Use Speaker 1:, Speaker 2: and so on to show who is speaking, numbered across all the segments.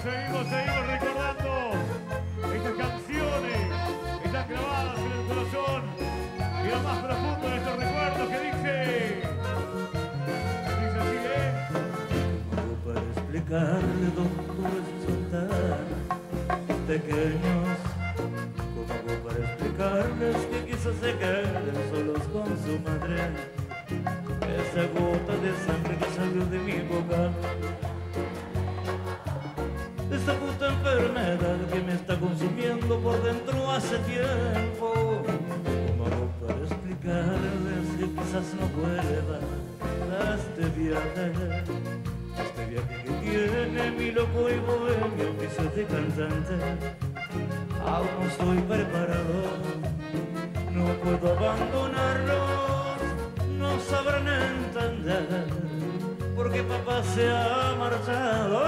Speaker 1: seguimos recordando estas canciones que están grabadas en el corazón y lo más profundo de estos recuerdos que dice así,
Speaker 2: ¿Cómo para explicarle, doctor, son tan pequeños? ¿Cómo hago para explicarles que quizás se queden solos con su madre? Esa gota de sangre que salió de mi boca, esta puta enfermedad que me está consumiendo por dentro hace tiempo. ¿Cómo hago para explicarles que quizás no pueda este viaje que tiene mi loco y bohemio oficio de cantante? Aún no estoy preparado, no puedo abandonarlos, no sabrán entender porque papá se ha marchado.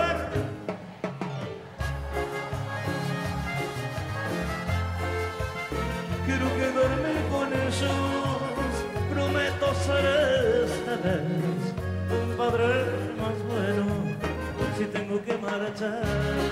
Speaker 2: Quiero quedarme con ellos, prometo ser esta vez un padre más bueno si tengo que marchar.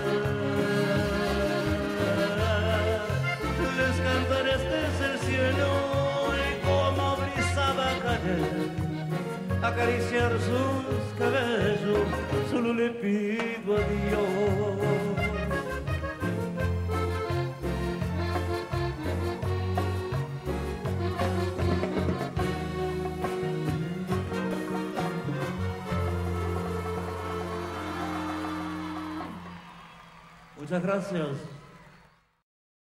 Speaker 2: Les cantaré este es el cielo y como brisa va a caer, acariciar sus cabellos, solo le pido a Dios. Muchas gracias.